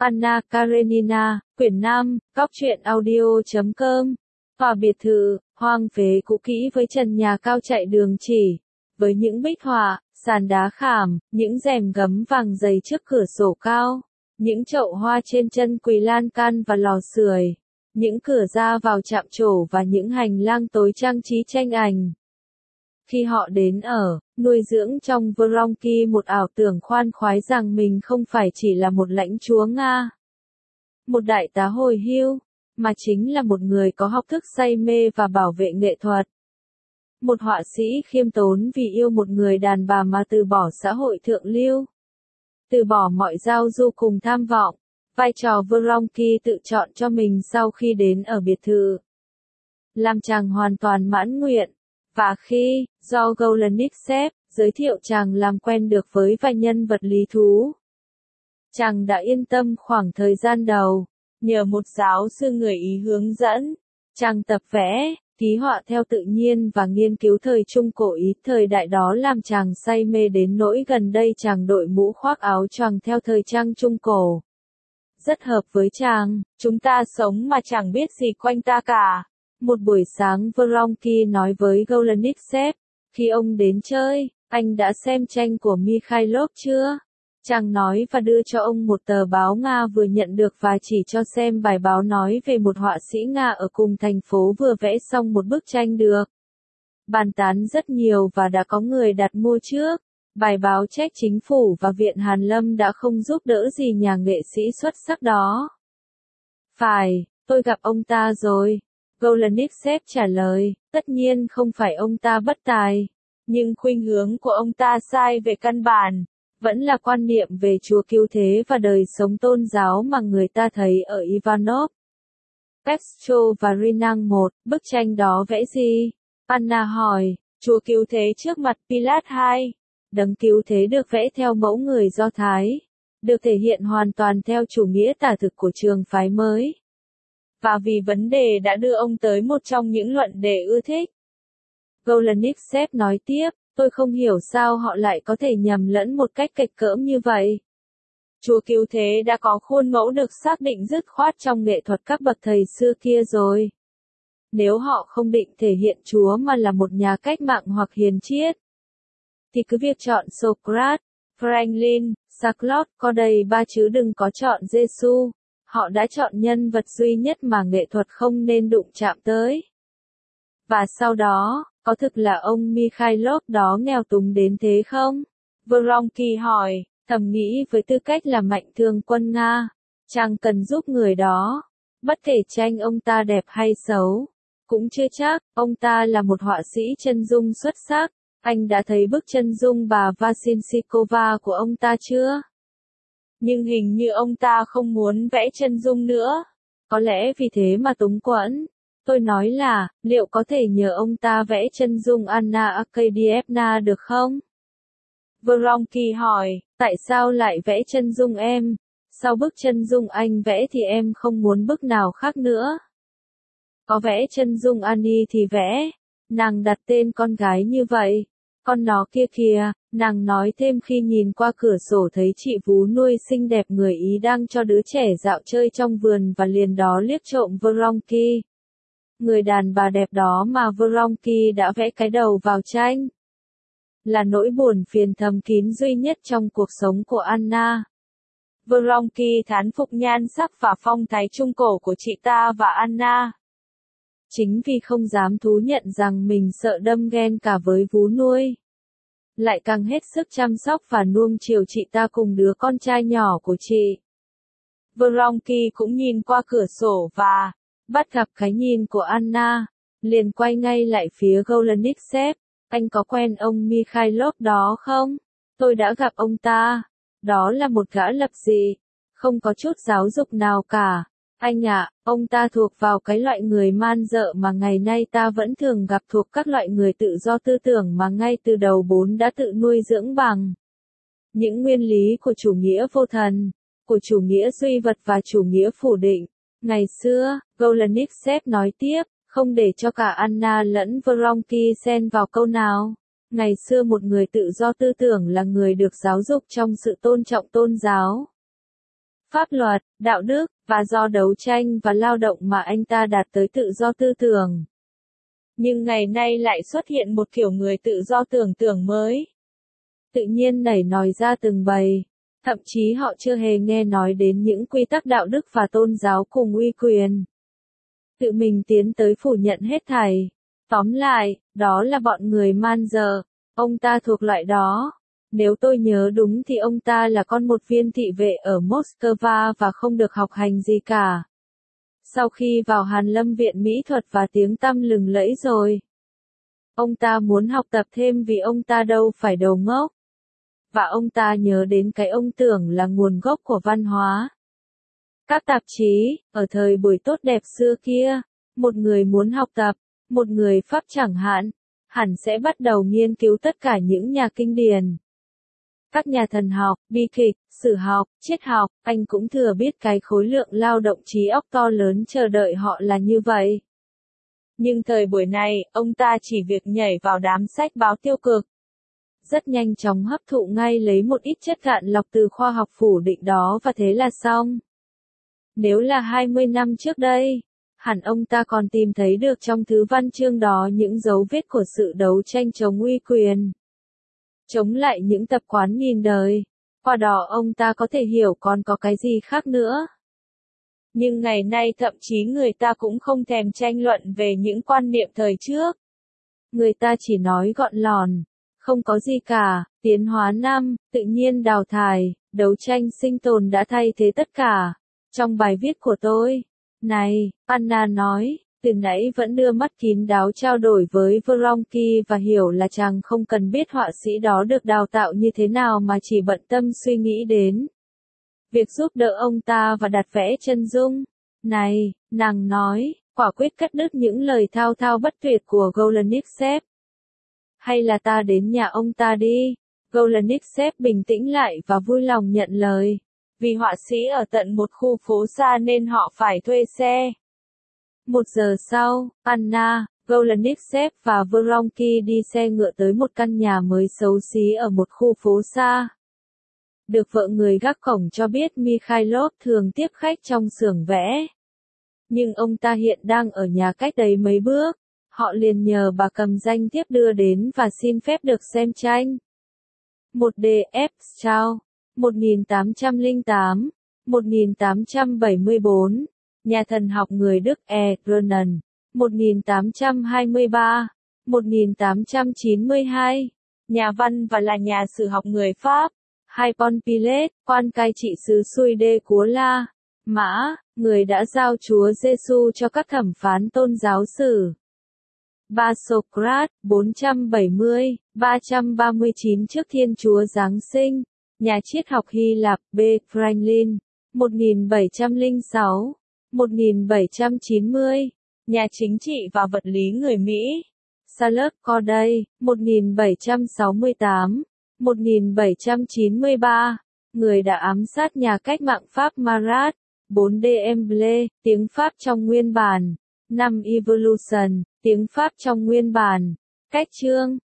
Anna Karenina, quyển 5, góc truyện audio.com. Tòa biệt thự, hoang phế cũ kỹ với trần nhà cao chạy đường chỉ, với những bích họa, sàn đá khảm, những rèm gấm vàng dày trước cửa sổ cao, những chậu hoa trên chân quỳ lan can và lò sưởi, những cửa ra vào chạm trổ và những hành lang tối trang trí tranh ảnh. Khi họ đến ở, nuôi dưỡng trong Vronki một ảo tưởng khoan khoái rằng mình không phải chỉ là một lãnh chúa Nga, một đại tá hồi hưu, mà chính là một người có học thức say mê và bảo vệ nghệ thuật. Một họa sĩ khiêm tốn vì yêu một người đàn bà mà từ bỏ xã hội thượng lưu, từ bỏ mọi giao du cùng tham vọng. Vai trò Vronki tự chọn cho mình sau khi đến ở biệt thự, làm chàng hoàn toàn mãn nguyện. Và khi, do Golenichtsev giới thiệu chàng làm quen được với vài nhân vật lý thú, chàng đã yên tâm khoảng thời gian đầu. Nhờ một giáo sư người Ý hướng dẫn, chàng tập vẽ, ký họa theo tự nhiên và nghiên cứu thời Trung Cổ Ý thời đại đó làm chàng say mê đến nỗi gần đây chàng đội mũ khoác áo choàng theo thời trang Trung Cổ. Rất hợp với chàng, chúng ta sống mà chẳng biết gì quanh ta cả. Một buổi sáng Vronki nói với Golenichtsev, khi ông đến chơi, anh đã xem tranh của Mikhailov chưa? Chàng nói và đưa cho ông một tờ báo Nga vừa nhận được và chỉ cho xem bài báo nói về một họa sĩ Nga ở cùng thành phố vừa vẽ xong một bức tranh được bàn tán rất nhiều và đã có người đặt mua trước. Bài báo trách chính phủ và Viện Hàn Lâm đã không giúp đỡ gì nhà nghệ sĩ xuất sắc đó. Phải, tôi gặp ông ta rồi. Golenichtsev trả lời, tất nhiên không phải ông ta bất tài, nhưng khuynh hướng của ông ta sai về căn bản, vẫn là quan niệm về Chúa cứu thế và đời sống tôn giáo mà người ta thấy ở Ivanov, Petro và Rinang 1, bức tranh đó vẽ gì? Anna hỏi, Chúa cứu thế trước mặt Pilat 2, đấng cứu thế được vẽ theo mẫu người Do Thái, được thể hiện hoàn toàn theo chủ nghĩa tả thực của trường phái mới. Và vì vấn đề đã đưa ông tới một trong những luận đề ưa thích. Golenichtsev nói tiếp, tôi không hiểu sao họ lại có thể nhầm lẫn một cách kệch cỡm như vậy. Chúa cứu thế đã có khuôn mẫu được xác định dứt khoát trong nghệ thuật các bậc thầy xưa kia rồi. Nếu họ không định thể hiện Chúa mà là một nhà cách mạng hoặc hiền triết, thì cứ việc chọn Socrates, Franklin, Sarclot, có đầy ba chứ đừng có chọn Giêsu. Họ đã chọn nhân vật duy nhất mà nghệ thuật không nên đụng chạm tới. Và sau đó, có thực là ông Mikhailov đó nghèo túng đến thế không? Vronki hỏi, thầm nghĩ với tư cách là mạnh thường quân Nga, chàng cần giúp người đó. Bất kể tranh ông ta đẹp hay xấu, cũng chưa chắc, ông ta là một họa sĩ chân dung xuất sắc. Anh đã thấy bức chân dung bà Vasilsikova của ông ta chưa? Nhưng hình như ông ta không muốn vẽ chân dung nữa. Có lẽ vì thế mà túng quẫn. Tôi nói là, liệu có thể nhờ ông ta vẽ chân dung Anna Arkadievna được không? Vronki hỏi, tại sao lại vẽ chân dung em? Sau bức chân dung anh vẽ thì em không muốn bức nào khác nữa. Có vẽ chân dung Annie thì vẽ. Nàng đặt tên con gái như vậy. Con nó kia kìa, nàng nói thêm khi nhìn qua cửa sổ thấy chị vú nuôi xinh đẹp người Ý đang cho đứa trẻ dạo chơi trong vườn và liền đó liếc trộm Vronki. Người đàn bà đẹp đó mà Vronki đã vẽ cái đầu vào tranh. Là nỗi buồn phiền thầm kín duy nhất trong cuộc sống của Anna. Vronki thán phục nhan sắc và phong thái trung cổ của chị ta và Anna. Chính vì không dám thú nhận rằng mình sợ đâm ghen cả với vú nuôi, lại càng hết sức chăm sóc và nuông chiều chị ta cùng đứa con trai nhỏ của chị. Vronki cũng nhìn qua cửa sổ và bắt gặp cái nhìn của Anna, liền quay ngay lại phía Golenichtsev. Anh có quen ông Mikhailov đó không? Tôi đã gặp ông ta. Đó là một gã lập dị, không có chút giáo dục nào cả. Anh ạ, ông ta thuộc vào cái loại người man dợ mà ngày nay ta vẫn thường gặp, thuộc các loại người tự do tư tưởng mà ngay từ đầu bốn đã tự nuôi dưỡng bằng những nguyên lý của chủ nghĩa vô thần, của chủ nghĩa duy vật và chủ nghĩa phủ định. Ngày xưa, Golenichtsev nói tiếp, không để cho cả Anna lẫn Vronki xen vào câu nào. Ngày xưa một người tự do tư tưởng là người được giáo dục trong sự tôn trọng tôn giáo. pháp luật, đạo đức, và do đấu tranh và lao động mà anh ta đạt tới tự do tư tưởng. Nhưng ngày nay lại xuất hiện một kiểu người tự do tưởng tượng mới. Tự nhiên nảy nòi ra từng bầy. Thậm chí họ chưa hề nghe nói đến những quy tắc đạo đức và tôn giáo cùng uy quyền. Tự mình tiến tới phủ nhận hết thảy. Tóm lại, đó là bọn người man dợ. Ông ta thuộc loại đó. Nếu tôi nhớ đúng thì ông ta là con một viên thị vệ ở Moscow và không được học hành gì cả. Sau khi vào Hàn Lâm Viện Mỹ thuật và tiếng tăm lừng lẫy rồi, ông ta muốn học tập thêm vì ông ta đâu phải đầu ngốc. Và ông ta nhớ đến cái ông tưởng là nguồn gốc của văn hóa. Các tạp chí, ở thời buổi tốt đẹp xưa kia, một người muốn học tập, một người Pháp chẳng hạn, hẳn sẽ bắt đầu nghiên cứu tất cả những nhà kinh điển. Các nhà thần học, bi kịch, sử học, triết học, anh cũng thừa biết cái khối lượng lao động trí óc to lớn chờ đợi họ là như vậy. Nhưng thời buổi này, ông ta chỉ việc nhảy vào đám sách báo tiêu cực. Rất nhanh chóng hấp thụ ngay lấy một ít chất cạn lọc từ khoa học phủ định đó và thế là xong. Nếu là 20 năm trước đây, hẳn ông ta còn tìm thấy được trong thứ văn chương đó những dấu vết của sự đấu tranh chống uy quyền. Chống lại những tập quán nghìn đời. Qua đó ông ta có thể hiểu còn có cái gì khác nữa. Nhưng ngày nay thậm chí người ta cũng không thèm tranh luận về những quan niệm thời trước. Người ta chỉ nói gọn lòn. Không có gì cả, tiến hóa năm, tự nhiên đào thải, đấu tranh sinh tồn đã thay thế tất cả. Trong bài viết của tôi, này, Anna nói, từ nãy vẫn đưa mắt kín đáo trao đổi với Vronsky và hiểu là chàng không cần biết họa sĩ đó được đào tạo như thế nào mà chỉ bận tâm suy nghĩ đến việc giúp đỡ ông ta và đặt vẽ chân dung. Này, nàng nói, quả quyết cắt đứt những lời thao thao bất tuyệt của Golenischev. Hay là ta đến nhà ông ta đi. Golenischev bình tĩnh lại và vui lòng nhận lời. Vì họa sĩ ở tận một khu phố xa nên họ phải thuê xe. 1 giờ sau, Anna, Golenischev và Vronsky đi xe ngựa tới một căn nhà mới xấu xí ở một khu phố xa. Được vợ người gác cổng cho biết Mikhailov thường tiếp khách trong xưởng vẽ. Nhưng ông ta hiện đang ở nhà cách đấy mấy bước. Họ liền nhờ bà cầm danh thiếp đưa đến và xin phép được xem tranh. 1DF Strauss, 1808, 1874, nhà thần học người Đức E. Renan, 1823, 1892, nhà văn và là nhà sử học người Pháp. Hai Ponpilet, quan cai trị xứ Suy Đê Cúa La, Mã, người đã giao Chúa Giêsu cho các thẩm phán tôn giáo sử. 3 Socrates, 470, 339 trước Thiên Chúa Giáng sinh, nhà triết học Hy Lạp B. Franklin, 1706, 1790, nhà chính trị và vật lý người Mỹ. Charles Corday, 1768, 1793, người đã ám sát nhà cách mạng Pháp Marat. 4 D'Emblay, tiếng Pháp trong nguyên bản. 5 Evolution, tiếng Pháp trong nguyên bản. Cách chương